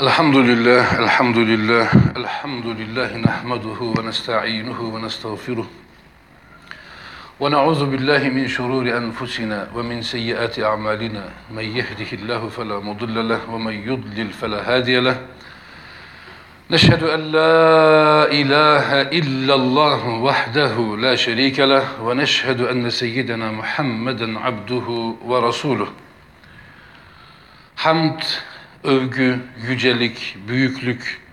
Elhamdülillah, nahmaduhu ve nesta'inuhu ve nestağfiruh. Ve na'udzu billahi min şururi enfusina ve min seyyiati a'malina. Men yehdihillahu fela mudille lehu ve men yudlil fela hadiye lehu. Neşhedü en la ilahe illallah vahdehu la şerike lehu ve neşhedü enne seyyidena Muhammeden abduhu ve resuluh. Hamd, övgü, yücelik, büyüklük,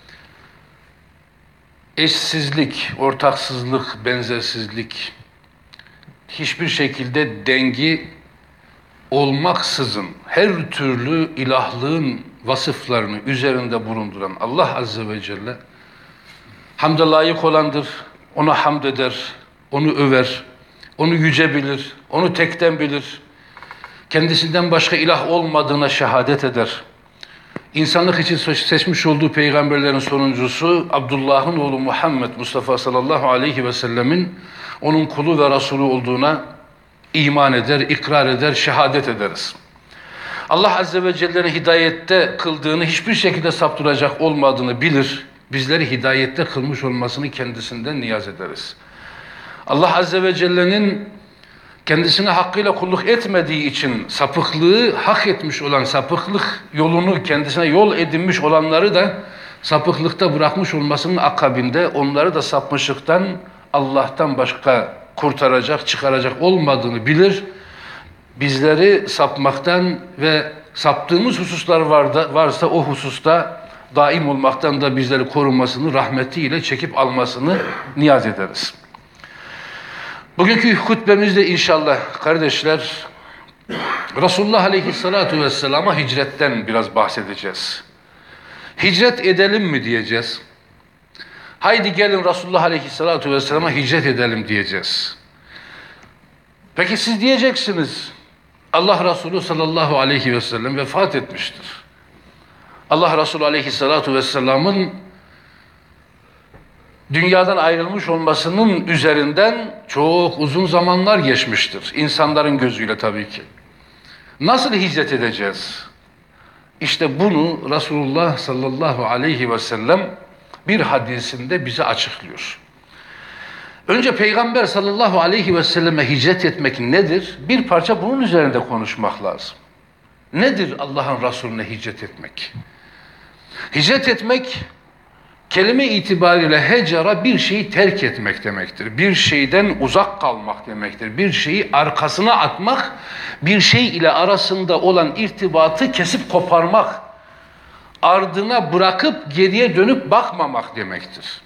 eşsizlik, ortaksızlık, benzersizlik, hiçbir şekilde dengi olmaksızın her türlü ilahlığın vasıflarını üzerinde bulunduran Allah Azze ve Celle hamde layık olandır. Ona hamd eder, onu över, onu yüce bilir, onu tekten bilir. Kendisinden başka ilah olmadığına şehadet eder. İnsanlık için seçmiş olduğu peygamberlerin sonuncusu Abdullah'ın oğlu Muhammed Mustafa sallallahu aleyhi ve sellemin onun kulu ve Resulü olduğuna iman eder, ikrar eder, şehadet ederiz. Allah Azze ve Celle'nin hidayette kıldığını, hiçbir şekilde saptıracak olmadığını bilir. Bizleri hidayette kılmış olmasını kendisinden niyaz ederiz. Allah Azze ve Celle'nin kendisine hakkıyla kulluk etmediği için sapıklığı hak etmiş olan, sapıklık yolunu kendisine yol edinmiş olanları da sapıklıkta bırakmış olmasının akabinde onları da sapmışlıktan, Allah'tan başka kurtaracak, çıkaracak olmadığını bilir. Bizleri sapmaktan ve saptığımız hususlar varsa o hususta daim olmaktan da bizleri korunmasını, rahmetiyle çekip almasını niyaz ederiz. Bugünkü hutbemizde inşallah kardeşler Resulullah Aleyhisselatü Vesselam'a hicretten biraz bahsedeceğiz. Hicret edelim mi diyeceğiz. Haydi gelin Resulullah Aleyhisselatü Vesselam'a hicret edelim diyeceğiz. Peki siz diyeceksiniz Allah Resulü sallallahu aleyhi ve sellem vefat etmiştir. Allah Resulü Aleyhisselatü Vesselam'ın dünyadan ayrılmış olmasının üzerinden çok uzun zamanlar geçmiştir. İnsanların gözüyle tabii ki. Nasıl hicret edeceğiz? İşte bunu Resulullah sallallahu aleyhi ve sellem bir hadisinde bize açıklıyor. Önce Peygamber sallallahu aleyhi ve selleme hicret etmek nedir? Bir parça bunun üzerinde konuşmak lazım. Nedir Allah'ın Resulüne hicret etmek? Hicret etmek, kelime itibariyle hecera bir şeyi terk etmek demektir. Bir şeyden uzak kalmak demektir. Bir şeyi arkasına atmak, bir şey ile arasında olan irtibatı kesip koparmak, ardına bırakıp geriye dönüp bakmamak demektir.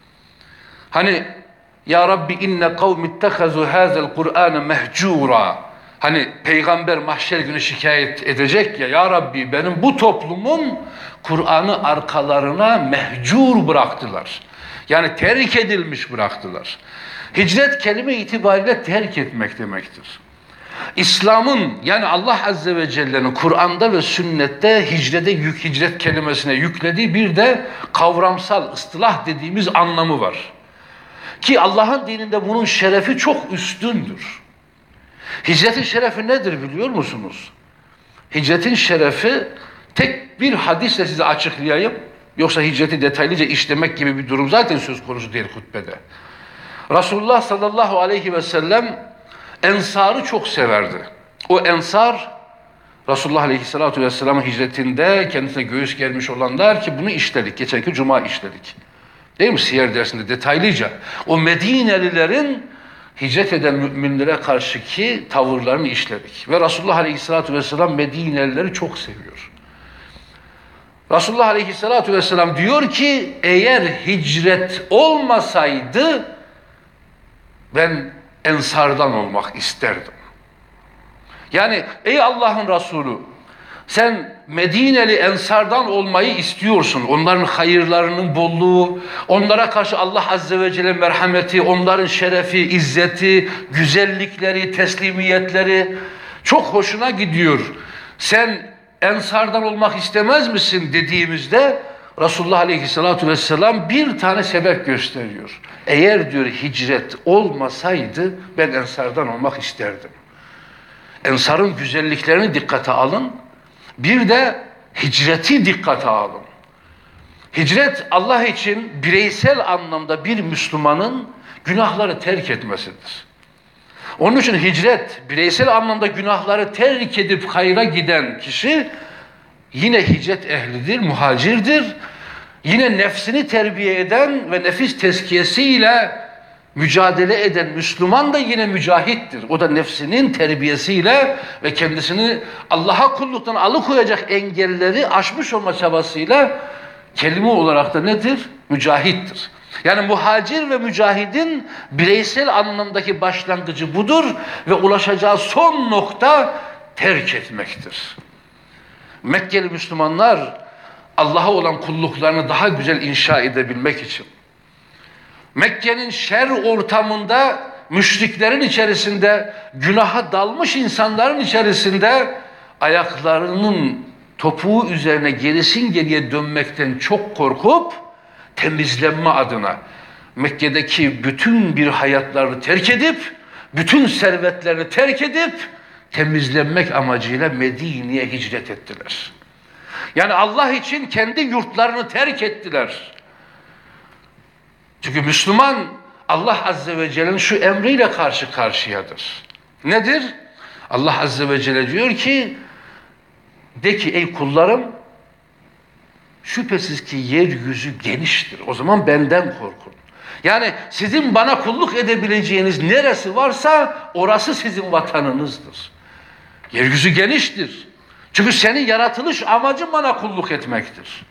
Hani ya Rabbi inne kavmi ittehazu hazel Kur'ane mehcura. Hani peygamber mahşer günü şikayet edecek ya Rabbi benim bu toplumum Kur'an'ı arkalarına mehcur bıraktılar. Yani terk edilmiş bıraktılar. Hicret kelime itibariyle terk etmek demektir. İslam'ın yani Allah Azze ve Celle'nin Kur'an'da ve sünnette hicret kelimesine yüklediği bir de kavramsal ıstılah dediğimiz anlamı var. Ki Allah'ın dininde bunun şerefi çok üstündür. Hicretin şerefi nedir biliyor musunuz? Hicretin şerefi tek bir hadisle size açıklayayım. Yoksa hicreti detaylıca işlemek gibi bir durum zaten söz konusu değil hutbede. Resulullah sallallahu aleyhi ve sellem ensarı çok severdi. O ensar Resulullah aleyhissalatu vesselam'ın hicretinde kendisine göğüs germiş olanlar ki bunu işledik. Geçenki cuma işledik. Değil mi? Siyer dersinde detaylıca. O Medinelilerin hicret eden müminlere karşıki tavırlarını işledik. Ve Resulullah Aleyhisselatü Vesselam Medinelileri çok seviyor. Resulullah Aleyhisselatü Vesselam diyor ki eğer hicret olmasaydı ben ensardan olmak isterdim. Yani ey Allah'ın Resulü sen Medineli ensardan olmayı istiyorsun. Onların hayırlarının bolluğu, onlara karşı Allah Azze ve Celle merhameti, onların şerefi, izzeti, güzellikleri, teslimiyetleri çok hoşuna gidiyor. Sen ensardan olmak istemez misin dediğimizde Resulullah Aleyhisselatü Vesselam bir tane sebep gösteriyor. Eğer diyor hicret olmasaydı ben ensardan olmak isterdim. Ensarın güzelliklerini dikkate alın. Bir de Hicreti dikkate alın. Hicret Allah için bireysel anlamda bir Müslümanın günahları terk etmesidir. Onun için hicret, bireysel anlamda günahları terk edip hayra giden kişi yine hicret ehlidir, muhacirdir. Yine nefsini terbiye eden ve nefis tezkiyesiyle mücadele eden Müslüman da yine mücahittir. O da nefsinin terbiyesiyle ve kendisini Allah'a kulluktan alıkoyacak engelleri aşmış olma çabasıyla kelime olarak da nedir? Mücahittir. Yani muhacir ve mücahidin bireysel anlamdaki başlangıcı budur ve ulaşacağı son nokta terk etmektir. Mekkeli Müslümanlar Allah'a olan kulluklarını daha güzel inşa edebilmek için Mekke'nin şer ortamında, müşriklerin içerisinde, günaha dalmış insanların içerisinde ayaklarının topuğu üzerine gerisin geriye dönmekten çok korkup temizlenme adına Mekke'deki bütün bir hayatlarını terk edip, bütün servetlerini terk edip temizlenmek amacıyla Medine'ye hicret ettiler. Yani Allah için kendi yurtlarını terk ettiler. Çünkü Müslüman Allah Azze ve Celle'nin şu emriyle karşı karşıyadır. Nedir? Allah Azze ve Celle diyor ki, de ki ey kullarım, şüphesiz ki yeryüzü geniştir. O zaman benden korkun. Yani sizin bana kulluk edebileceğiniz neresi varsa orası sizin vatanınızdır. Yeryüzü geniştir. Çünkü senin yaratılış amacın bana kulluk etmektir.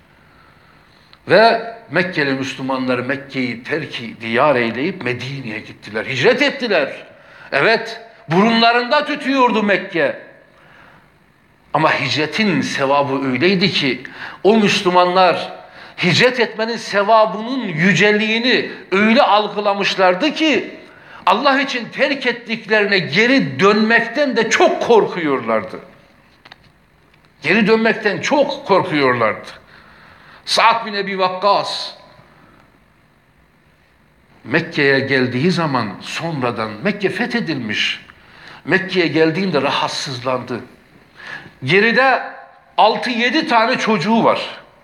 Ve Mekkeli Müslümanları Mekke'yi terki diyar eyleyip Medine'ye gittiler. Hicret ettiler. Evet, burunlarında tütüyordu Mekke. Ama hicretin sevabı öyleydi ki o Müslümanlar hicret etmenin sevabının yüceliğini öyle algılamışlardı ki Allah için terk ettiklerine geri dönmekten de çok korkuyorlardı. Geri dönmekten çok korkuyorlardı. Sa'd bin Ebi Vakkas Mekke'ye geldiği zaman sonradan Mekke fethedilmiş. Mekke'ye geldiğinde rahatsızlandı. Geride 6-7 tane çocuğu var.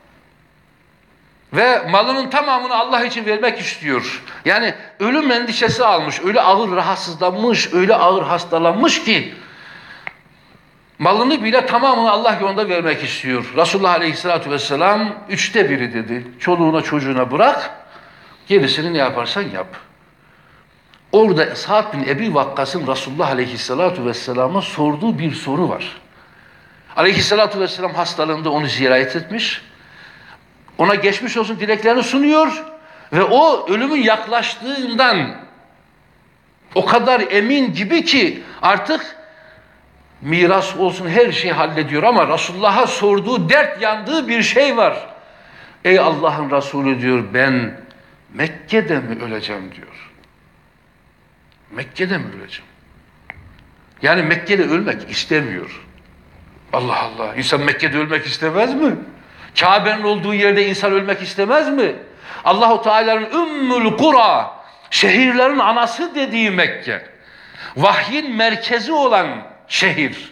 Ve malının tamamını Allah için vermek istiyor. Yani ölüm endişesi almış, öyle ağır rahatsızlanmış, öyle ağır hastalanmış ki malını bile tamamını Allah yolunda vermek istiyor. Resulullah Aleyhisselatü Vesselam 1/3 dedi. Çoluğuna çocuğuna bırak, gerisini ne yaparsan yap. Orada Sa'd bin Ebi Vakkas'ın Resulullah Aleyhisselatü Vesselam'a sorduğu bir soru var. Aleyhisselatü Vesselam hastalığında onu ziyaret etmiş. Ona geçmiş olsun dileklerini sunuyor ve o ölümün yaklaştığından o kadar emin gibi ki artık miras olsun her şeyi hallediyor ama Resulullah'a sorduğu, dert yandığı bir şey var. Ey Allah'ın Resulü diyor, ben Mekke'de mi öleceğim diyor. Mekke'de mi öleceğim? Yani Mekke'de ölmek istemiyor. Allah Allah, insan Mekke'de ölmek istemez mi? Kabe'nin olduğu yerde insan ölmek istemez mi? Allahu Teala'nın Ümmül Kura, şehirlerin anası dediği Mekke, vahyin merkezi olan şehir,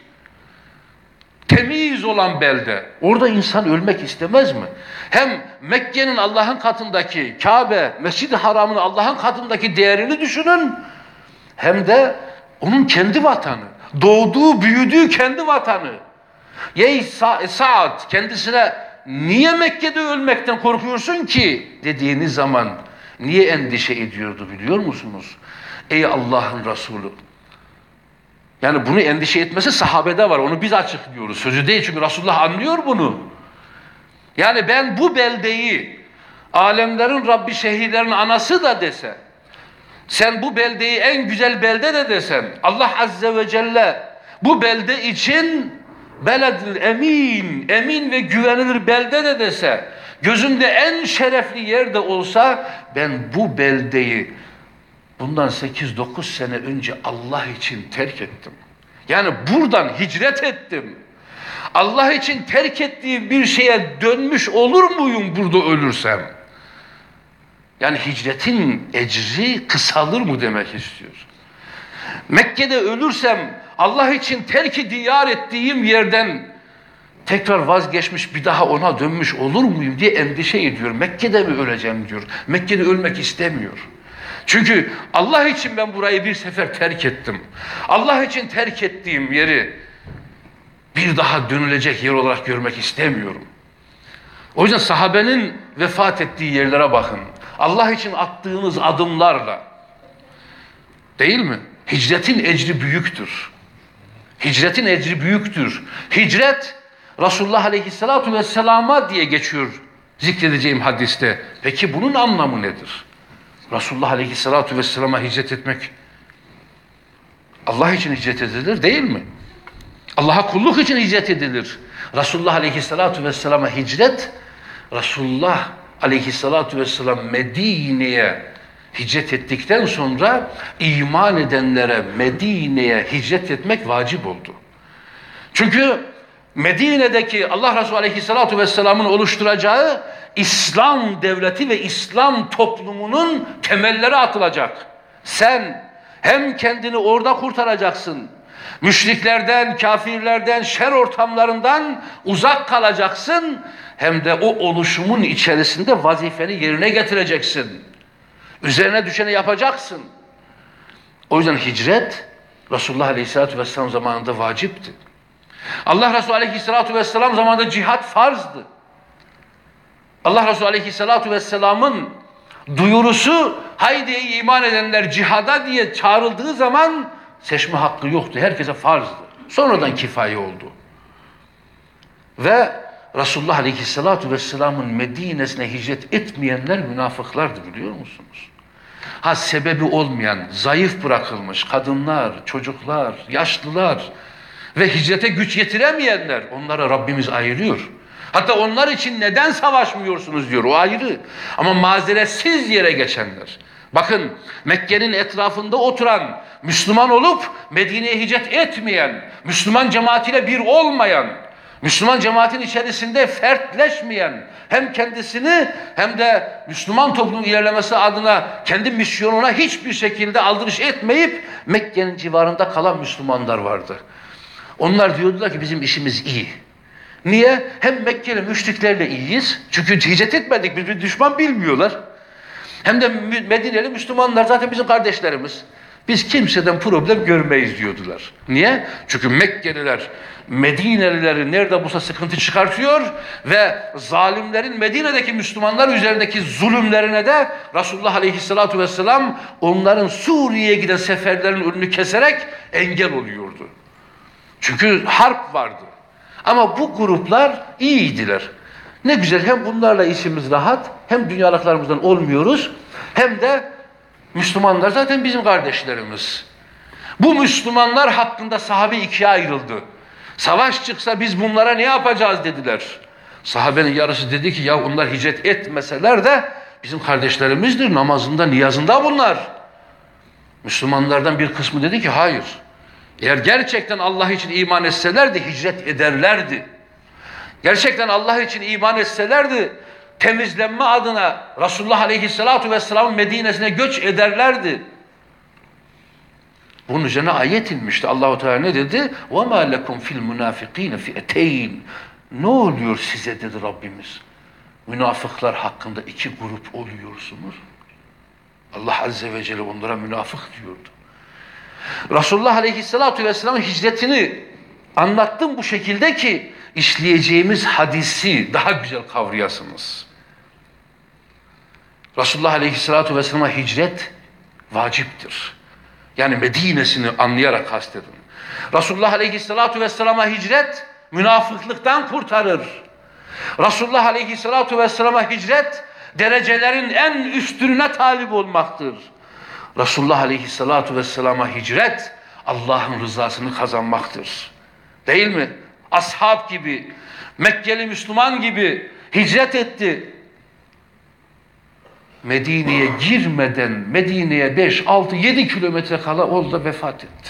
temiz olan belde, orada insan ölmek istemez mi? Hem Mekke'nin Allah'ın katındaki Kabe, Mescid-i Haram'ın Allah'ın katındaki değerini düşünün, hem de onun kendi vatanı, doğduğu, büyüdüğü kendi vatanı. Ey Sa'd, kendisine niye Mekke'de ölmekten korkuyorsun ki dediğiniz zaman niye endişe ediyordu biliyor musunuz? Ey Allah'ın Resulü. Yani bunu endişe etmesi sahabede var. Onu biz açıklıyoruz. Sözü değil, çünkü Resulullah anlıyor bunu. Yani ben bu beldeyi alemlerin Rabbi, şehirlerin anası da dese, sen bu beldeyi en güzel belde de desen, Allah Azze ve Celle bu belde için beledül emin, emin ve güvenilir belde de dese, gözümde en şerefli yerde olsa, ben bu beldeyi bundan 8-9 sene önce Allah için terk ettim. Yani buradan hicret ettim. Allah için terk ettiğim bir şeye dönmüş olur muyum burada ölürsem? Yani hicretin ecri kısalır mı demek istiyor. Mekke'de ölürsem Allah için terk-i diyar ettiğim yerden tekrar vazgeçmiş, bir daha ona dönmüş olur muyum diye endişe ediyor. Mekke'de mi öleceğim diyor. Mekke'de ölmek istemiyor. Çünkü Allah için ben burayı bir sefer terk ettim. Allah için terk ettiğim yeri bir daha dönülecek yer olarak görmek istemiyorum. O yüzden sahabenin vefat ettiği yerlere bakın. Allah için attığınız adımlarla, değil mi? Hicretin ecri büyüktür. Hicretin ecri büyüktür. Hicret, Resulullah Aleyhisselatü Vesselam'a diye geçiyor zikredeceğim hadiste. Peki bunun anlamı nedir? Resulullah Aleyhisselatü Vesselam'a hicret etmek, Allah için hicret edilir değil mi? Allah'a kulluk için hicret edilir. Resulullah Aleyhisselatü Vesselam'a hicret, Resulullah Aleyhisselatü Vesselam Medine'ye hicret ettikten sonra iman edenlere Medine'ye hicret etmek vacip oldu. Çünkü Medine'deki Allah Resulü Aleyhisselatü Vesselam'ın oluşturacağı İslam devleti ve İslam toplumunun temelleri atılacak. Sen hem kendini orada kurtaracaksın, müşriklerden, kafirlerden, şer ortamlarından uzak kalacaksın, hem de o oluşumun içerisinde vazifeni yerine getireceksin. Üzerine düşeni yapacaksın. O yüzden hicret Resulullah Aleyhisselatü Vesselam zamanında vacipti. Allah Resulü Aleyhisselatü Vesselam zamanında cihat farzdı. Allah Resulü Aleyhisselatü Vesselam'ın duyurusu haydi iman edenler cihada diye çağrıldığı zaman seçme hakkı yoktu. Herkese farzdı. Sonradan kifaye oldu. Ve Resulullah Aleyhisselatü Vesselam'ın Medine'sine hicret etmeyenler münafıklardı, biliyor musunuz? Sebebi olmayan, zayıf bırakılmış kadınlar, çocuklar, yaşlılar ve hicrete güç yetiremeyenler, onlara Rabbimiz ayırıyor. Hatta onlar için neden savaşmıyorsunuz diyor, o ayrı. Ama mazeretsiz yere geçenler. Bakın, Mekke'nin etrafında oturan, Müslüman olup Medine'ye hicret etmeyen, Müslüman cemaatiyle bir olmayan, Müslüman cemaatin içerisinde fertleşmeyen, hem kendisini hem de Müslüman toplumun ilerlemesi adına kendi misyonuna hiçbir şekilde aldırış etmeyip Mekke'nin civarında kalan Müslümanlar vardı. Onlar diyordular ki bizim işimiz iyi. Niye? Hem Mekkeli müşriklerle iyiyiz. Çünkü hicret etmedik, biz bir düşman bilmiyorlar. Hem de Medineli Müslümanlar zaten bizim kardeşlerimiz. Biz kimseden problem görmeyiz diyordular. Niye? Çünkü Mekkeliler Medinelileri nerede bulsa sıkıntı çıkartıyor ve zalimlerin Medine'deki Müslümanlar üzerindeki zulümlerine de Resulullah Aleyhisselatü Vesselam onların Suriye'ye giden seferlerin önünü keserek engel oluyordu. Çünkü harp vardı. Ama bu gruplar iyiydiler. Ne güzel, hem bunlarla işimiz rahat, hem dünyalıklarımızdan olmuyoruz, hem de Müslümanlar zaten bizim kardeşlerimiz. Bu Müslümanlar hakkında sahabe ikiye ayrıldı. Savaş çıksa biz bunlara ne yapacağız dediler. Sahabenin yarısı dedi ki ya onlar hicret etmeseler de bizim kardeşlerimizdir, namazında, niyazında bunlar. Müslümanlardan bir kısmı dedi ki hayır. Eğer gerçekten Allah için iman etselerdi hicret ederlerdi. Gerçekten Allah için iman etselerdi temizlenme adına Resulullah Aleyhisselatü Vesselam'ın Medine'sine göç ederlerdi. Bunun üzerine ayet inmişti. Allah-u Teala ne dedi? وَمَا لَكُمْ فِي الْمُنَافِقِينَ فِئَتَيْنِ Ne oluyor size dedi Rabbimiz. Münafıklar hakkında iki grup oluyorsunuz. Allah Azze ve Celle onlara münafık diyordu. Resulullah Aleyhisselatü Vesselam'ın hicretini anlattım bu şekilde ki işleyeceğimiz hadisi daha güzel kavrayasınız. Resulullah Aleyhisselatü Vesselam'a hicret vaciptir. Yani Medine'sini anlayarak kastedin. Resulullah Aleyhisselatü Vesselam'a hicret münafıklıktan kurtarır. Resulullah Aleyhisselatü Vesselam'a hicret derecelerin en üstününe talip olmaktır. Resulullah Aleyhisselatü Vesselam'a hicret Allah'ın rızasını kazanmaktır. Değil mi? Ashab gibi, Mekkeli Müslüman gibi hicret etti. Medine'ye girmeden Medine'ye 5, 6, 7 kilometre kala orada vefat etti.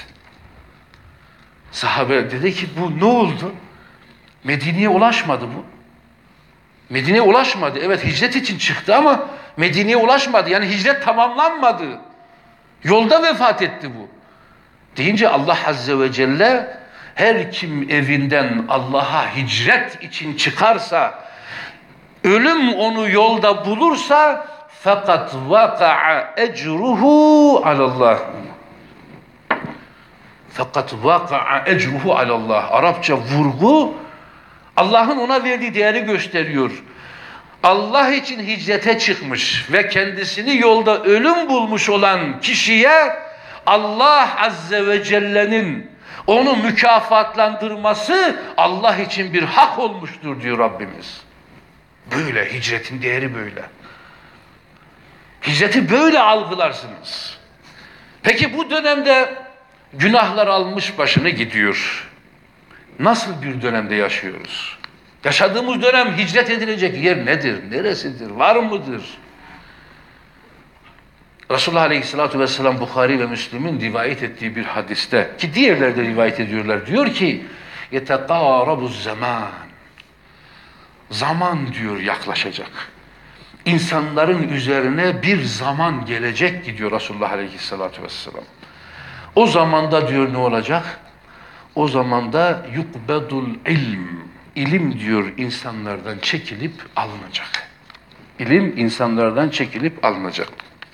Sahabe dedi ki bu ne oldu? Medine'ye ulaşmadı bu. Medine'ye ulaşmadı. Evet hicret için çıktı ama Medine'ye ulaşmadı. Yani hicret tamamlanmadı. Yolda vefat etti bu. Deyince Allah Azze ve Celle Her kim evinden Allah'a hicret için çıkarsa, ölüm onu yolda bulursa fakat vaka'a ecruhu alallah. Fakat vaka'a ecruhu alallah. Arapça vurgu Allah'ın ona verdiği değeri gösteriyor. Allah için hicrete çıkmış ve kendisini yolda ölüm bulmuş olan kişiye Allah Azze ve Celle'nin onu mükafatlandırması Allah için bir hak olmuştur diyor Rabbimiz. Böyle, hicretin değeri böyle. Hicreti böyle algılarsınız. Peki bu dönemde günahlar almış başını gidiyor. Nasıl bir dönemde yaşıyoruz? Yaşadığımız dönem hicret edilecek yer nedir? Neresidir? Var mıdır? Resulullah Aleyhisselatü Vesselam Bukhari ve Müslim'in rivayet ettiği bir hadiste, ki diğerleri de rivayet ediyorlar, diyor ki يَتَقَارَبُ الزَّمَانِ Zaman diyor yaklaşacak. İnsanların üzerine bir zaman gelecek ki diyor Resulullah Aleyhisselatü Vesselam. O zamanda diyor ne olacak? O zamanda yukbedul ilm. İlim diyor insanlardan çekilip alınacak. İlim insanlardan çekilip alınacak.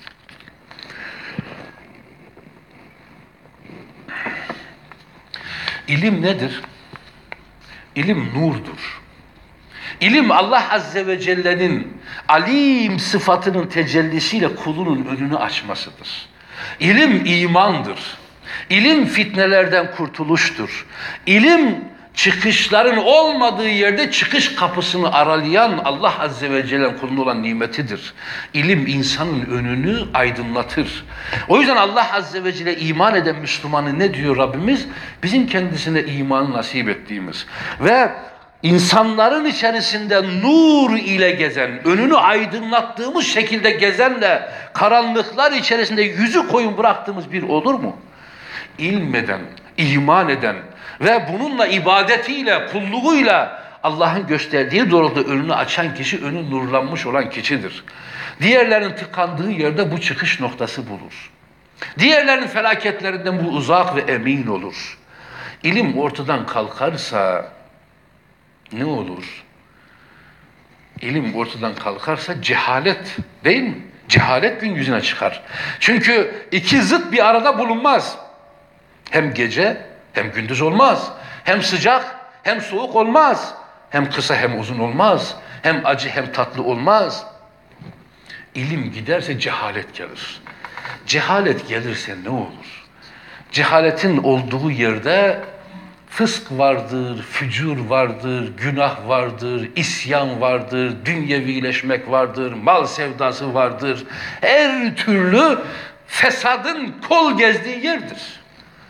İlim nedir? İlim nurdur. İlim Allah Azze ve Celle'nin alim sıfatının tecellisiyle kulunun önünü açmasıdır. İlim imandır. İlim fitnelerden kurtuluştur. İlim çıkışların olmadığı yerde çıkış kapısını aralayan Allah Azze ve Celle'nin kuluna olan nimetidir. İlim insanın önünü aydınlatır. O yüzden Allah Azze ve Celle iman eden Müslümanı ne diyor Rabbimiz? Bizim kendisine imanı nasip ettiğimiz ve insanların içerisinde nur ile gezen, önünü aydınlattığımız şekilde gezenle karanlıklar içerisinde yüzü koyun bıraktığımız bir olur mu? İlmeden, iman eden ve bununla ibadetiyle, kulluğuyla Allah'ın gösterdiği doğrultuda önünü açan kişi, önü nurlanmış olan kişidir. Diğerlerinin tıkandığı yerde bu çıkış noktası bulur. Diğerlerinin felaketlerinden bu uzak ve emin olur. İlim ortadan kalkarsa ne olur? İlim ortadan kalkarsa cehalet, değil mi? Cehalet gün yüzüne çıkar. Çünkü iki zıt bir arada bulunmaz. Hem gece hem gündüz olmaz. Hem sıcak hem soğuk olmaz. Hem kısa hem uzun olmaz. Hem acı hem tatlı olmaz. İlim giderse cehalet gelir. Cehalet gelirse ne olur? Cehaletin olduğu yerde fısk vardır, fücur vardır, günah vardır, isyan vardır, dünyevileşmek vardır, mal sevdası vardır. Her türlü fesadın kol gezdiği yerdir.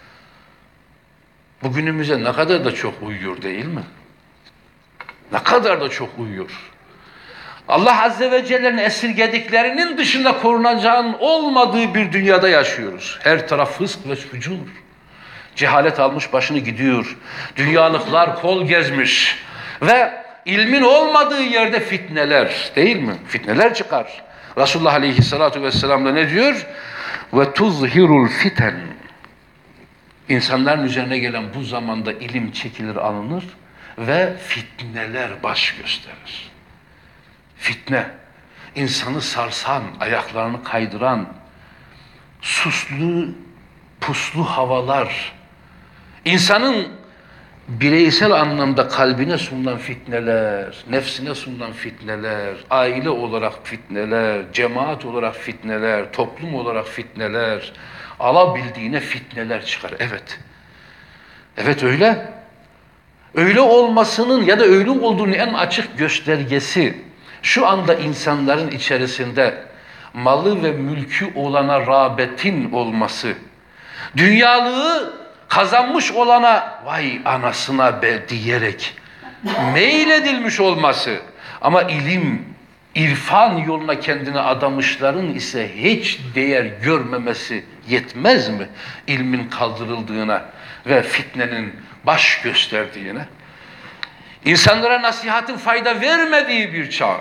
Bugünümüze ne kadar da çok uyuyor değil mi? Ne kadar da çok uyuyor. Allah Azze ve Celle'nin esirgediklerinin dışında korunacağın olmadığı bir dünyada yaşıyoruz. Her taraf fısk ve fücur. Cehalet almış başını gidiyor. Dünyalıklar kol gezmiş. Ve ilmin olmadığı yerde fitneler, değil mi? Fitneler çıkar. Resulullah Aleyhisselatü Vesselam da ne diyor? Ve tuzhirul fiten. İnsanların üzerine gelen bu zamanda ilim çekilir, alınır ve fitneler baş gösterir. Fitne, insanı sarsan, ayaklarını kaydıran, suslu, puslu havalar, insanın bireysel anlamda kalbine sunulan fitneler, nefsine sunulan fitneler, aile olarak fitneler, cemaat olarak fitneler, toplum olarak fitneler, alabildiğine fitneler çıkar. Evet. Evet öyle. Öyle olmasının ya da öyle olduğunun en açık göstergesi şu anda insanların içerisinde malı ve mülkü olana rağbetin olması, dünyalığı kazanmış olana vay anasına be diyerek meyledilmiş olması, ama ilim, irfan yoluna kendini adamışların ise hiç değer görmemesi yetmez mi? İlmin kaldırıldığına ve fitnenin baş gösterdiğine. İnsanlara nasihatin fayda vermediği bir çağ.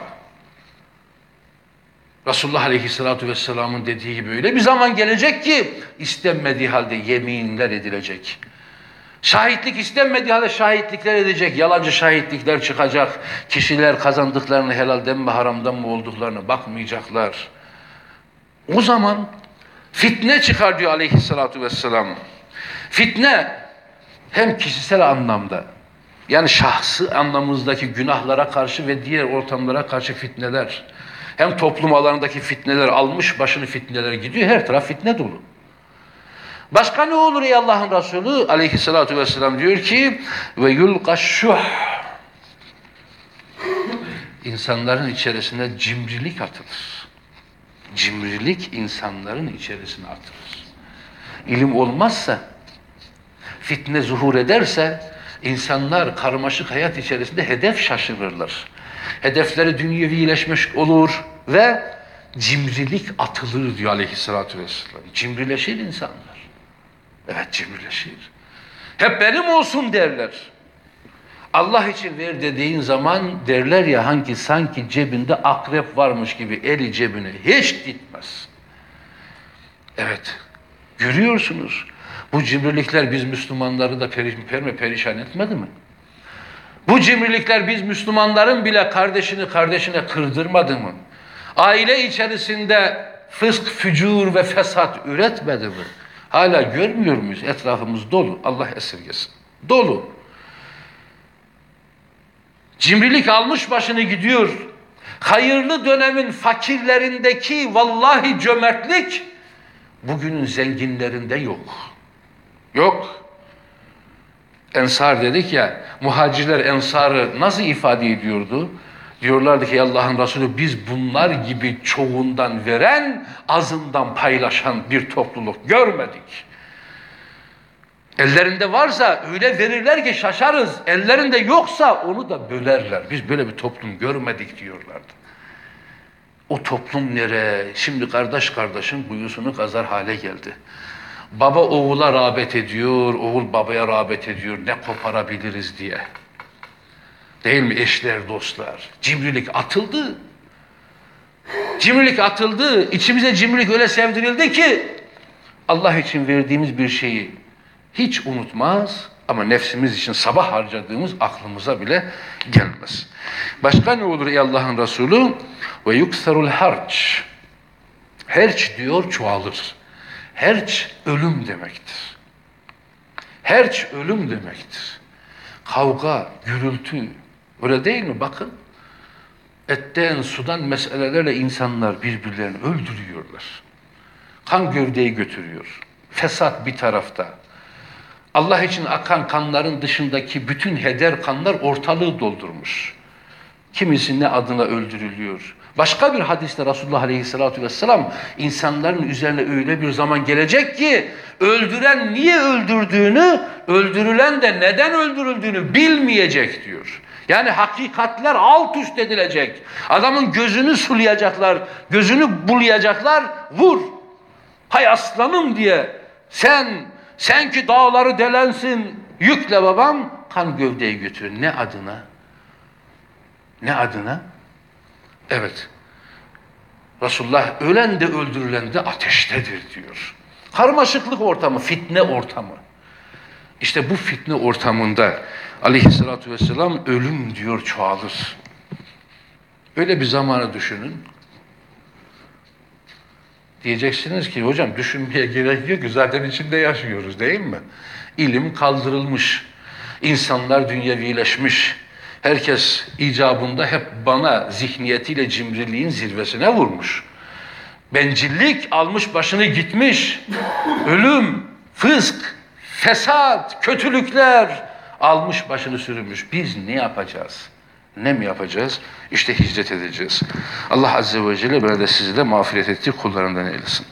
Resulullah Aleyhisselatü Vesselam'ın dediği gibi öyle bir zaman gelecek ki istenmediği halde yeminler edilecek. Şahitlik istenmediği halde şahitlikler edecek, yalancı şahitlikler çıkacak. Kişiler kazandıklarını helalden mi haramdan mı olduklarını bakmayacaklar. O zaman fitne çıkar diyor aleyhissalatu vesselam. Fitne hem kişisel anlamda, yani şahsı anlamımızdaki günahlara karşı ve diğer ortamlara karşı fitneler, hem toplum alanındaki fitneler, almış başını fitneler gidiyor, her taraf fitne dolu. Başka ne olur ey Allah'ın Resulü? Aleyhissalatu vesselam diyor ki ve yulqaşşuh, insanların içerisine cimrilik atılır. Cimrilik insanların içerisine atılır. İlim olmazsa, fitne zuhur ederse, insanlar karmaşık hayat içerisinde hedef şaşırırlar. Hedefleri dünyevileşmiş olur ve cimrilik atılır diyor aleyhissalatü vesselam. Cimrileşir insanlar. Evet, cimrileşir. Hep benim olsun derler. Allah için ver dediğin zaman derler ya, sanki cebinde akrep varmış gibi eli cebine hiç gitmez. Evet, görüyorsunuz. Bu cimrilikler biz Müslümanları da perişan etmedi mi? Bu cimrilikler biz Müslümanların bile kardeşine kırdırmadı mı? Aile içerisinde fısk, fücur ve fesat üretmedi mi? Hala görmüyor muyuz? Etrafımız dolu. Allah esirgesin. Dolu. Cimrilik almış başını gidiyor. Hayırlı dönemin fakirlerindeki vallahi cömertlik bugünün zenginlerinde yok. Yok. Ensar dedik ya, muhacirler ensarı nasıl ifade ediyordu? Diyorlardı ki Allah'ın Resulü, biz bunlar gibi çoğundan veren, azından paylaşan bir topluluk görmedik. Ellerinde varsa öyle verirler ki şaşarız. Ellerinde yoksa onu da bölerler. Biz böyle bir toplum görmedik diyorlardı. O toplum nere? Şimdi kardeş kardeşin kuyusunu kazar hale geldi. Baba oğula rağbet ediyor, oğul babaya rağbet ediyor. Ne koparabiliriz diye. Değil mi eşler, dostlar? Cimrilik atıldı. Cimrilik atıldı. İçimize cimrilik öyle sevdirildi ki Allah için verdiğimiz bir şeyi hiç unutmaz ama nefsimiz için sabah harcadığımız aklımıza bile gelmez. Başka ne olur ey Allah'ın Resulü? Ve yuksarul harç. Herç diyor çoğalır. Herç ölüm demektir. Herç ölüm demektir. Kavga, gürültü, öyle değil mi? Bakın, etten, sudan meselelerle insanlar birbirlerini öldürüyorlar. Kan gövdeyi götürüyor. Fesat bir tarafta. Allah için akan kanların dışındaki bütün heder kanlar ortalığı doldurmuş. Kimisi ne adına öldürülüyor. Başka bir hadiste Resulullah Aleyhisselatü Vesselam insanların üzerine öyle bir zaman gelecek ki öldüren niye öldürdüğünü, öldürülen de neden öldürüldüğünü bilmeyecek diyor. Yani hakikatler alt üst edilecek. Adamın gözünü sulayacaklar, gözünü bulayacaklar, vur. Hay aslanım diye sen ki dağları delensin, yükle babam, kan gövdeyi götür. Ne adına? Ne adına? Evet. Resulullah ölen de öldürülen de ateştedir diyor. Karmaşıklık ortamı, fitne ortamı. İşte bu fitne ortamında aleyhissalatü vesselam ölüm diyor çoğalır. Öyle bir zamanı düşünün. Diyeceksiniz ki hocam düşünmeye gerek yok ki zaten içinde yaşıyoruz değil mi? İlim kaldırılmış. İnsanlar dünyevileşmiş. Herkes icabında hep bana zihniyetiyle cimriliğin zirvesine vurmuş. Bencillik almış başını gitmiş. Ölüm, fısk, fesat, kötülükler almış başını sürmüş. Biz ne yapacağız? Ne mi yapacağız? İşte hicret edeceğiz. Allah Azze ve Celle böyle de sizi de mağfiret ettiği kullarından eylesin.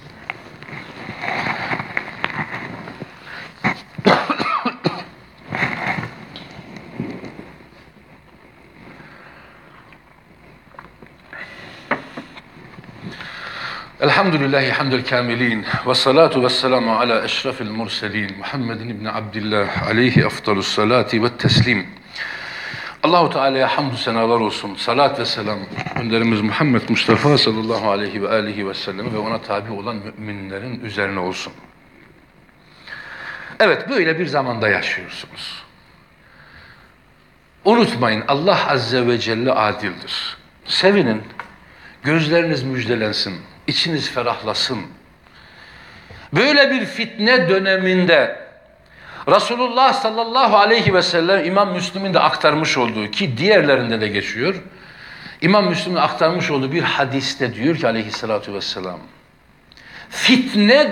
Elhamdülillahi hamdül kamilin ve salatu ve selamu ala eşrafil murselin Muhammedin ibn Abdillah aleyhi afdalus salati ve teslim. Allahu Teala'ya hamdü senalar olsun. Salat ve selam önderimiz Muhammed Mustafa sallallahu aleyhi ve alihi ve sellem ve ona tabi olan müminlerin üzerine olsun. Evet, böyle bir zamanda yaşıyorsunuz. Unutmayın, Allah Azze ve Celle adildir. Sevinin, gözleriniz müjdelensin, içiniz ferahlasın. Böyle bir fitne döneminde Resulullah sallallahu aleyhi ve sellem İmam Müslim'in de aktarmış olduğu, ki diğerlerinde de geçiyor, İmam Müslim'in aktarmış olduğu bir hadiste diyor ki aleyhissalatu vesselam, fitne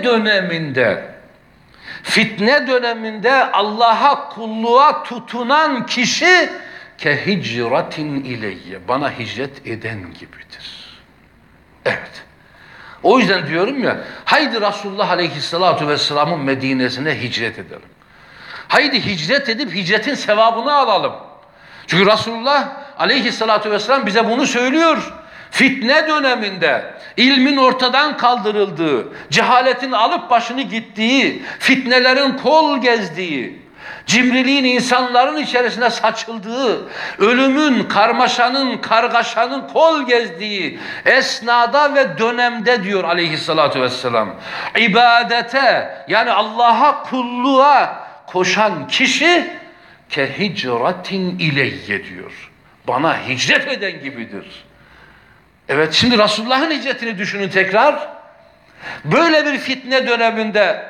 döneminde Allah'a kulluğa tutunan kişi kehicratin ileyye, bana hicret eden gibidir. Evet. O yüzden diyorum ya, haydi Resulullah aleyhissalatu vesselamın Medine'sine hicret edelim. Haydi hicret edip hicretin sevabını alalım. Çünkü Resulullah aleyhissalatu vesselam bize bunu söylüyor. Fitne döneminde ilmin ortadan kaldırıldığı, cehaletin alıp başını gittiği, fitnelerin kol gezdiği, cimriliğin insanların içerisine saçıldığı, ölümün, karmaşanın, kargaşanın kol gezdiği esnada ve dönemde diyor aleyhissalatu vesselam, ibadete, yani Allah'a kulluğa koşan kişi kehicratin ileyye diyor. Bana hicret eden gibidir. Evet, şimdi Resulullah'ın hicretini düşünün tekrar. Böyle bir fitne döneminde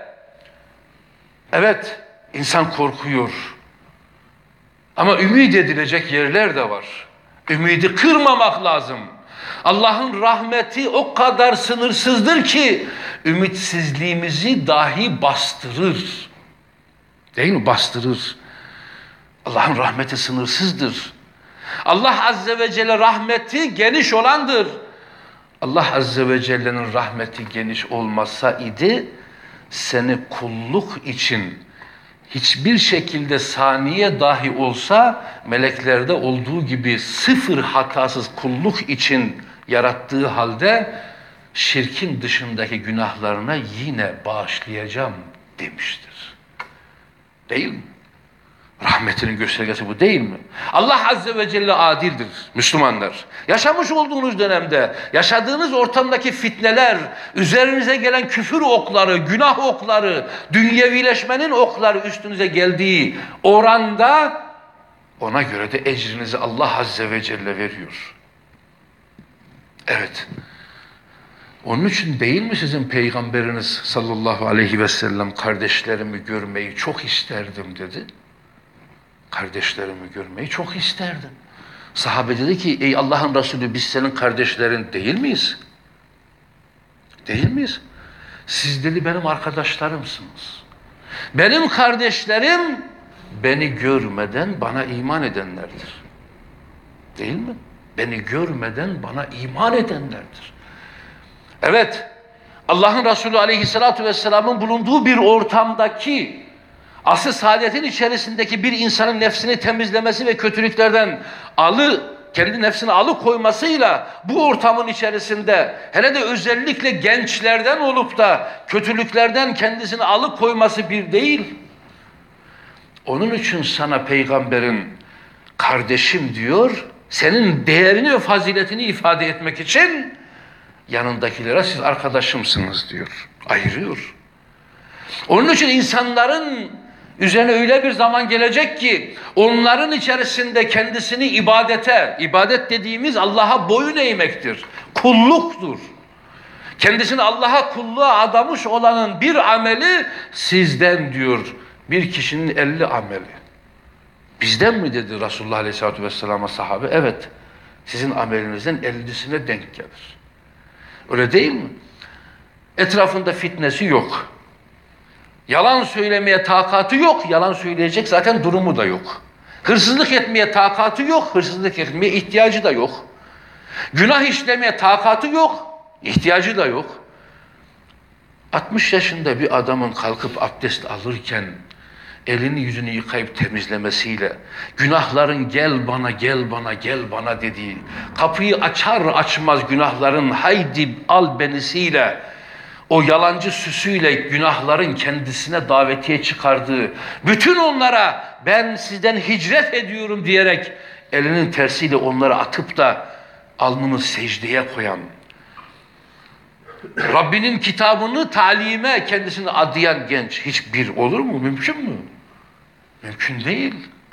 evet, insan korkuyor. Ama ümit edilecek yerler de var. Ümidi kırmamak lazım. Allah'ın rahmeti o kadar sınırsızdır ki ümitsizliğimizi dahi bastırır. Değil mi? Bastırır. Allah'ın rahmeti sınırsızdır. Allah Azze ve Celle rahmeti geniş olandır. Allah Azze ve Celle'nin rahmeti geniş olmasaydı seni kulluk için hiçbir şekilde saniye dahi olsa meleklerde olduğu gibi sıfır hatasız kulluk için yarattığı halde şirkin dışındaki günahlarına yine bağışlayacağım demiştir. Değil mi? Rahmetinin göstergesi bu değil mi? Allah Azze ve Celle adildir Müslümanlar. Yaşamış olduğunuz dönemde, yaşadığınız ortamdaki fitneler, üzerinize gelen küfür okları, günah okları, dünyevileşmenin okları üstünüze geldiği oranda ona göre de ecrinizi Allah Azze ve Celle veriyor. Evet. Onun için değil mi sizin Peygamberiniz sallallahu aleyhi ve sellem kardeşlerimi görmeyi çok isterdim dedi. Kardeşlerimi görmeyi çok isterdim. Sahabe dedi ki, ey Allah'ın Resulü, biz senin kardeşlerin değil miyiz? Değil miyiz? Siz dedi benim arkadaşlarımsınız. Benim kardeşlerim beni görmeden bana iman edenlerdir. Değil mi? Beni görmeden bana iman edenlerdir. Evet, Allah'ın Resulü aleyhissalatu vesselamın bulunduğu bir ortamdaki asıl saadetin içerisindeki bir insanın nefsini temizlemesi ve kötülüklerden kendi nefsini alıkoymasıyla bu ortamın içerisinde hele de özellikle gençlerden olup da kötülüklerden kendisini alıkoyması bir değil. Onun için sana peygamberin kardeşim diyor, senin değerini ve faziletini ifade etmek için yanındakilere siz arkadaşımsınız diyor, ayırıyor. Onun için insanların üzerine öyle bir zaman gelecek ki onların içerisinde kendisini ibadet dediğimiz Allah'a boyun eğmektir, kulluktur. Kendisini Allah'a kulluğa adamış olanın bir ameli sizden diyor, bir kişinin 50 ameli. Bizden mi dedi Resulullah Aleyhisselatü Vesselam'a sahabe? Evet, sizin amelinizden 50'sine denk gelir. Öyle değil mi? Etrafında fitnesi yok. Yalan söylemeye takatı yok, yalan söyleyecek zaten durumu da yok. Hırsızlık etmeye takatı yok, hırsızlık etmeye ihtiyacı da yok. Günah işlemeye takatı yok, ihtiyacı da yok. 60 yaşında bir adamın kalkıp abdest alırken elini yüzünü yıkayıp temizlemesiyle, günahların gel bana gel bana gel bana dediği, kapıyı açar açmaz günahların haydi al benisiyle, o yalancı süsüyle günahların kendisine davetiye çıkardığı, bütün onlara ben sizden hicret ediyorum diyerek elinin tersiyle onları atıp da alnını secdeye koyan, Rabbinin kitabını talime kendisini adayan genç hiçbir olur mu? Mümkün mü? Mümkün değil.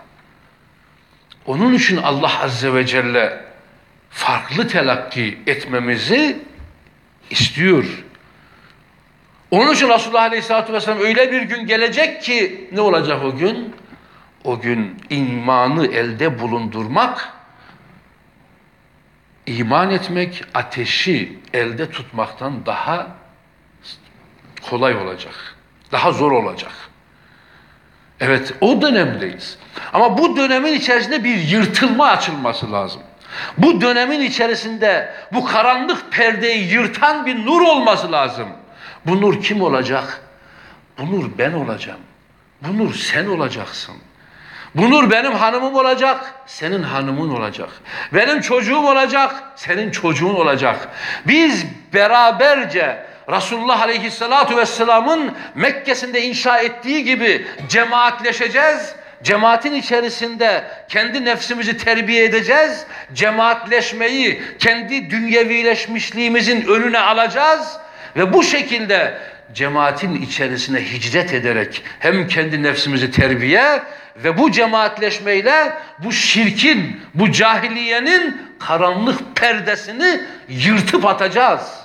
Onun için Allah Azze ve Celle farklı telakki etmemizi istiyor. Onun için Resulullah Aleyhisselatü Vesselam öyle bir gün gelecek ki ne olacak o gün? O gün imanı elde bulundurmak, iman etmek ateşi elde tutmaktan daha kolay olacak. Daha zor olacak. Evet, o dönemdeyiz. Ama bu dönemin içerisinde bir yırtılma açılması lazım. Bu dönemin içerisinde bu karanlık perdeyi yırtan bir nur olması lazım. Bu nur kim olacak? Bu nur ben olacağım. Bu nur sen olacaksın. Bu nur benim hanımım olacak, senin hanımın olacak. Benim çocuğum olacak, senin çocuğun olacak. Biz beraberce Resulullah Aleyhisselatü Vesselam'ın Mekke'sinde inşa ettiği gibi cemaatleşeceğiz. Cemaatin içerisinde kendi nefsimizi terbiye edeceğiz. Cemaatleşmeyi kendi dünyevileşmişliğimizin önüne alacağız. Ve bu şekilde cemaatin içerisine hicret ederek hem kendi nefsimizi terbiye ve bu cemaatleşmeyle bu şirkin, bu cahiliyenin karanlık perdesini yırtıp atacağız.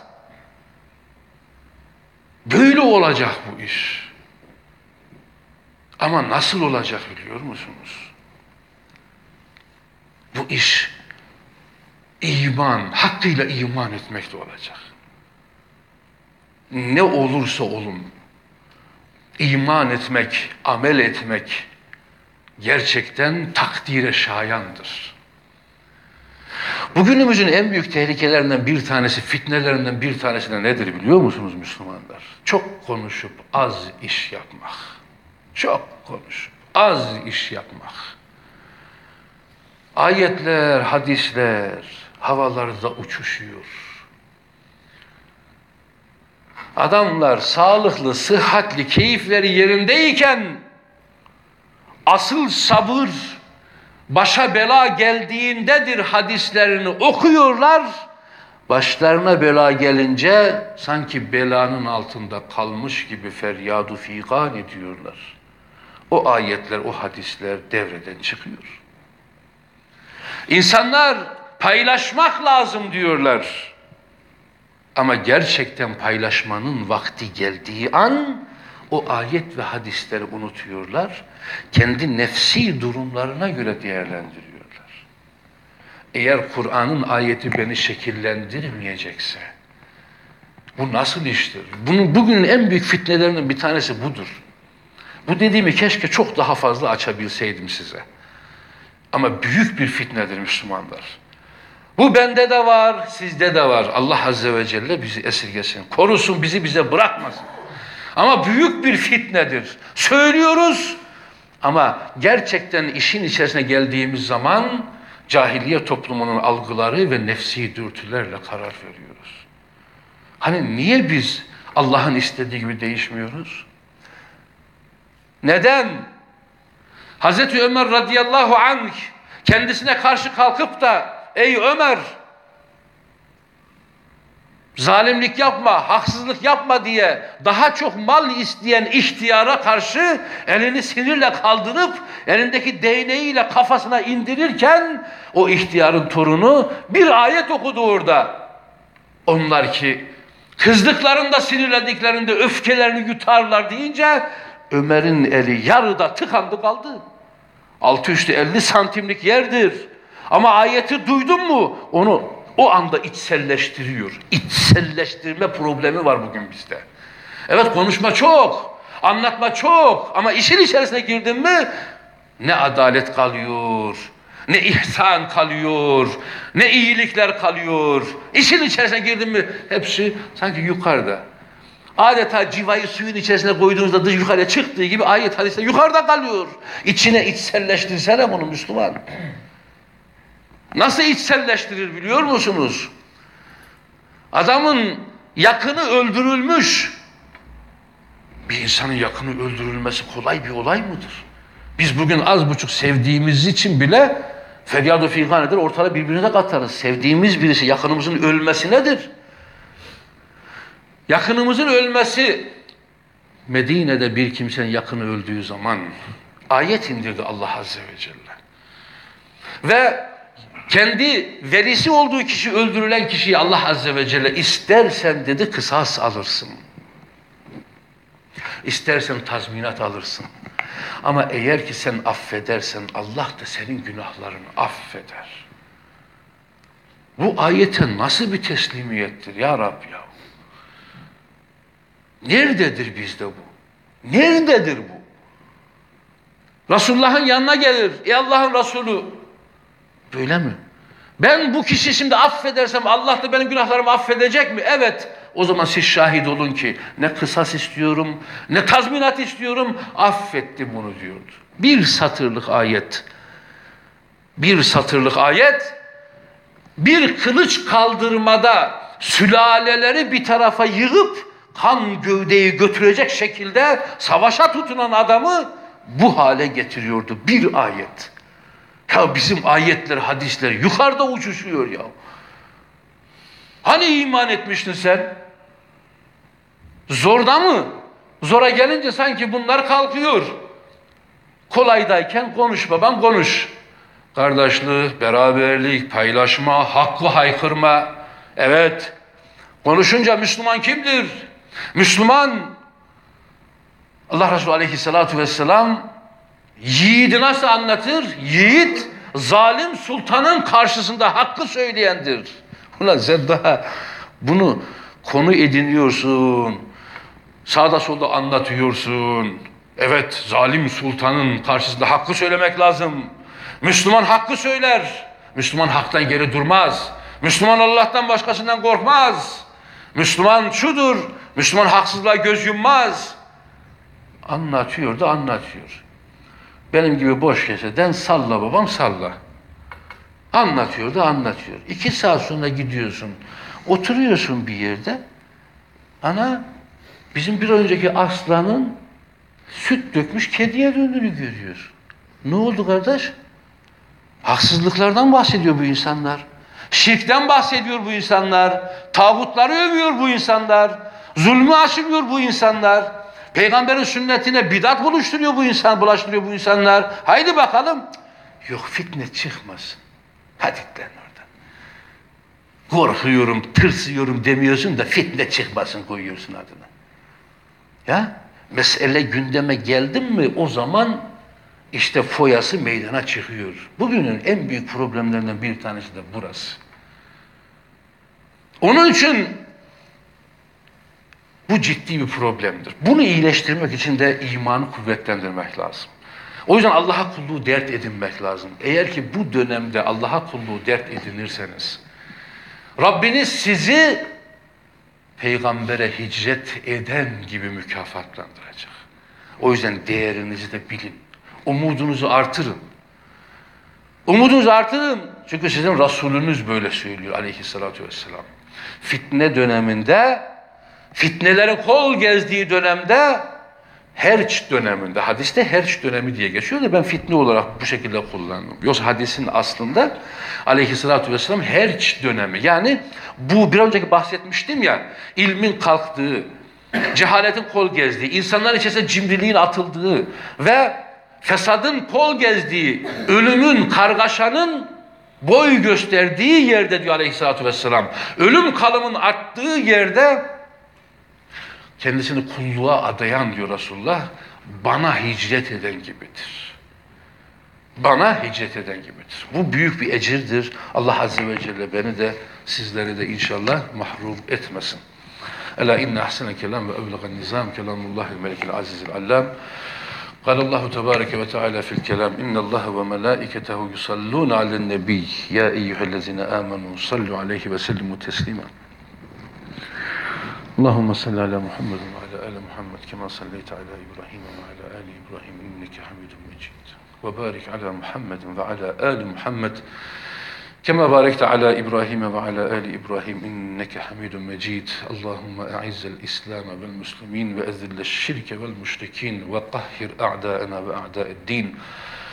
Böyle olacak bu iş. Ama nasıl olacak biliyor musunuz? Bu iş iman, hakkıyla iman etmekle olacak. Ne olursa olun, iman etmek, amel etmek gerçekten takdire şayandır. Bugünümüzün en büyük tehlikelerinden bir tanesi, fitnelerinden bir tanesi de nedir biliyor musunuz Müslümanlar? Çok konuşup az iş yapmak. Çok konuşup az iş yapmak. Ayetler, hadisler havalarda uçuşuyor. Adamlar sağlıklı, sıhhatli, keyifleri yerindeyken asıl sabır başa bela geldiğindedir hadislerini okuyorlar. Başlarına bela gelince sanki belanın altında kalmış gibi feryadu figan ediyorlar. O ayetler, o hadisler devreden çıkıyor. İnsanlar paylaşmak lazım diyorlar. Ama gerçekten paylaşmanın vakti geldiği an o ayet ve hadisleri unutuyorlar. Kendi nefsi durumlarına göre değerlendiriyorlar. Eğer Kur'an'ın ayeti beni şekillendirmeyecekse bu nasıl iştir? Bugünün en büyük fitnelerinden bir tanesi budur. Bu dediğimi keşke çok daha fazla açabilseydim size. Ama büyük bir fitnedir Müslümanlar. Bu bende de var, sizde de var. Allah Azze ve Celle bizi esirgesin, korusun, bize bırakmasın. Ama büyük bir fitnedir. Söylüyoruz ama gerçekten işin içerisine geldiğimiz zaman cahiliye toplumunun algıları ve nefsi dürtülerle karar veriyoruz. Hani niye biz Allah'ın istediği gibi değişmiyoruz? Neden? Hazreti Ömer radıyallahu anh kendisine karşı kalkıp da ey Ömer, zalimlik yapma, haksızlık yapma diye daha çok mal isteyen ihtiyara karşı elini sinirle kaldırıp elindeki değneğiyle kafasına indirirken o ihtiyarın torunu bir ayet okudu orada. Onlar ki kızdıklarında, sinirlendiklerinde öfkelerini yutarlar deyince Ömer'in eli yarıda tıkandı kaldı. Altı üstü 50 santimlik yerdir. Ama ayeti duydun mu? Onu o anda içselleştiriyor. İçselleştirme problemi var bugün bizde. Evet, konuşma çok, anlatma çok ama işin içerisine girdin mi ne adalet kalıyor, ne ihsan kalıyor, ne iyilikler kalıyor. İşin içerisine girdin mi hepsi sanki yukarıda. Adeta civayı suyun içerisine koyduğunuzda dış yukarıya çıktığı gibi ayet hadisler yukarıda kalıyor. İçine içselleştirsene bunu Müslüman. Nasıl içselleştirir biliyor musunuz? Adamın yakını öldürülmüş. Bir insanın yakını öldürülmesi kolay bir olay mıdır? Biz bugün az buçuk sevdiğimiz için bile feryat-ı figan eder, ortalığı birbirine katarız. Sevdiğimiz birisi yakınımızın ölmesi nedir? Yakınımızın ölmesi, Medine'de bir kimsenin yakını öldüğü zaman ayet indirdi Allah Azze ve Celle. Ve kendi velisi olduğu kişi öldürülen kişiyi Allah Azze ve Celle istersen dedi kısas alırsın. İstersen tazminat alırsın. Ama eğer ki sen affedersen Allah da senin günahlarını affeder. Bu ayete nasıl bir teslimiyettir ya Rab ya? Nerededir bizde bu? Nerededir bu? Resulullah'ın yanına gelir. Ey Allah'ın Resulü. Böyle mi? Ben bu kişiyi şimdi affedersem Allah da benim günahlarımı affedecek mi? Evet. O zaman siz şahit olun ki ne kısas istiyorum, ne tazminat istiyorum, affettim bunu diyordu. Bir satırlık ayet. Bir satırlık ayet, bir kılıç kaldırmada sülaleleri bir tarafa yığıp kan gövdeyi götürecek şekilde savaşa tutunan adamı bu hale getiriyordu. Bir ayet. Ya bizim ayetler, hadisler yukarıda uçuşuyor ya. Hani iman etmiştin sen? Zorda mı? Zora gelince sanki bunlar kalkıyor. Kolaydayken konuş babam konuş. Kardeşlik, beraberlik, paylaşma, hakkı haykırma. Evet. Konuşunca Müslüman kimdir? Müslüman, Allah Resulü Aleyhisselatü Vesselam yiğidi nasıl anlatır? Yiğit, zalim sultanın karşısında hakkı söyleyendir. Ulan sen daha bunu konu ediniyorsun. Sağda solda anlatıyorsun. Evet, zalim sultanın karşısında hakkı söylemek lazım. Müslüman hakkı söyler. Müslüman haktan geri durmaz. Müslüman Allah'tan başkasından korkmaz. Müslüman şudur. Müslüman haksızlığa göz yummaz. Anlatıyor da anlatıyor. Benim gibi boş keseden salla babam salla. Anlatıyor da anlatıyor. 2 saat sonra gidiyorsun. Oturuyorsun bir yerde. Ana bizim bir önceki aslanın süt dökmüş kediye döndüğünü görüyor. Ne oldu kardeş? Haksızlıklardan bahsediyor bu insanlar. Şirkten bahsediyor bu insanlar. Tağutları övüyor bu insanlar. Zulmü aşılıyor bu insanlar. Peygamberin sünnetine bidat bulaştırıyor bu insanlar. Haydi bakalım. Yok fitne çıkmasın. Hadi lan oradan. Korkuyorum, tırsıyorum demiyorsun da fitne çıkmasın koyuyorsun adına. Ya mesele gündeme geldi mi o zaman işte foyası meydana çıkıyor. Bugünün en büyük problemlerinden bir tanesi de burası. Onun için bu ciddi bir problemdir. Bunu iyileştirmek için de imanı kuvvetlendirmek lazım. O yüzden Allah'a kulluğu dert edinmek lazım. Eğer ki bu dönemde Allah'a kulluğu dert edinirseniz, Rabbiniz sizi peygambere hicret eden gibi mükafatlandıracak. O yüzden değerinizi de bilin. Umudunuzu artırın. Umudunuzu artırın. Çünkü sizin Resulünüz böyle söylüyor aleyhissalatü vesselam. Fitne döneminde, fitnelerin kol gezdiği dönemde, herç döneminde, hadiste herç dönemi diye geçiyor da ben fitne olarak bu şekilde kullandım. Yoksa hadisin aslında aleyhissalatü vesselam herç dönemi. Yani bu bir önceki bahsetmiştim ya, ilmin kalktığı, cehaletin kol gezdiği, insanların içerisinde cimriliğin atıldığı ve fesadın kol gezdiği, ölümün, kargaşanın boy gösterdiği yerde diyor aleyhissalatü vesselam. Ölüm kalımın arttığı yerde kendisini kulluğa adayan diyor Resulullah, bana hicret eden gibidir. Bana hicret eden gibidir. Bu büyük bir ecirdir. Allah Azze ve Celle beni de sizleri de inşallah mahrum etmesin. Ela inne ahsene kelam ve evlegan nizam kelamullahil melikil azizil allam. قال الله تبارك وتعالى في الكلام إن الله وملائكته يصلون على النبي يا أيها الذين آمنوا صلوا عليه وسلموا تسليما اللهم صل على محمد وعلى آل محمد كما صليت على إبراهيم وعلى آل إبراهيم إنك حميد مجيد وبارك على محمد وعلى آل محمد كما باركت على إبراهيم وعلى آل إبراهيم إنك حميد مجيد اللهم أعز الإسلام والمسلمين وأذل الشرك والمشركين وطهر أعداءنا وأعداء الدين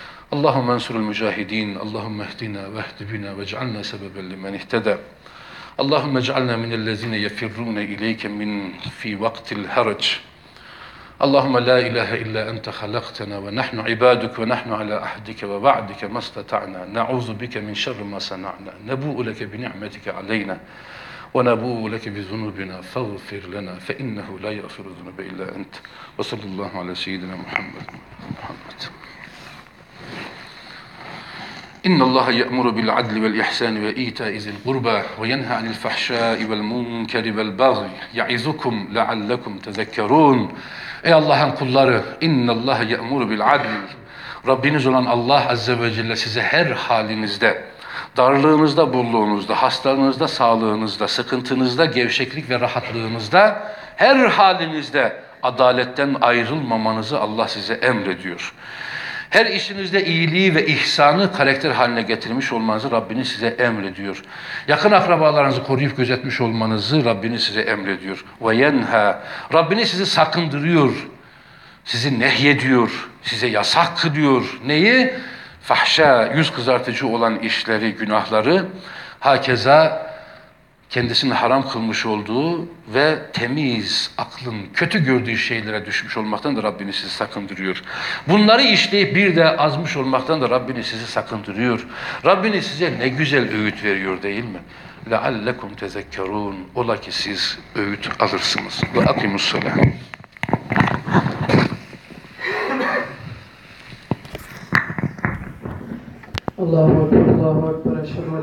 اللهم انصر المجاهدين اللهم اهدنا واهد بنا واجعلنا سببا لمن اهتدى Allahümme ec'alna minellezine yefirrune ileyke min fi vaktil harac. Allahümme la ilahe illa ente halaktena ve nahnu ibaduk ve nahnu ala ahdike ve va'dike mastata'na. Na'uzu bike min şerri ma sana'na. Nebu'u leke bi ni'metike aleyna. Ve nebu'u leke bi zunubina faghfir lana fe innehu la yaghfiru zunuba illa ent. Ve sallallahu ala seyyidina Muhammed. İnna Allah ya'muru bil adli vel ihsani ve ita'i zil kurba ve yenha anil fahşai vel munkeri vel baghi ya'izukum la'allakum tezekkerun. Ey Allah'ın kulları, inna Allah ya'muru bil adli. Rabbiniz olan Allah azze ve celle size her halinizde, darlığınızda, bolluğunuzda, hastalığınızda, sağlığınızda, sıkıntınızda, gevşeklik ve rahatlığınızda, her halinizde adaletten ayrılmamanızı Allah size emrediyor. Her işinizde iyiliği ve ihsanı karakter haline getirmiş olmanızı Rabbiniz size emrediyor. Yakın akrabalarınızı koruyup gözetmiş olmanızı Rabbiniz size emrediyor. Ve yenha. Rabbiniz sizi sakındırıyor. Sizi nehyediyor. Size yasak kılıyor. Neyi? Fahşa, yüz kızartıcı olan işleri, günahları. Hakeza kendisini haram kılmış olduğu ve temiz, aklın kötü gördüğü şeylere düşmüş olmaktan da Rabbiniz sizi sakındırıyor. Bunları işleyip bir de azmış olmaktan da Rabbiniz sizi sakındırıyor. Rabbiniz size ne güzel öğüt veriyor değil mi? لَعَلَّكُمْ تَذَكَّرُونَ. Ola ki siz öğüt alırsınız. Ve akimussalam. Allahu Ekber, Allahu Ekber. Eşhedü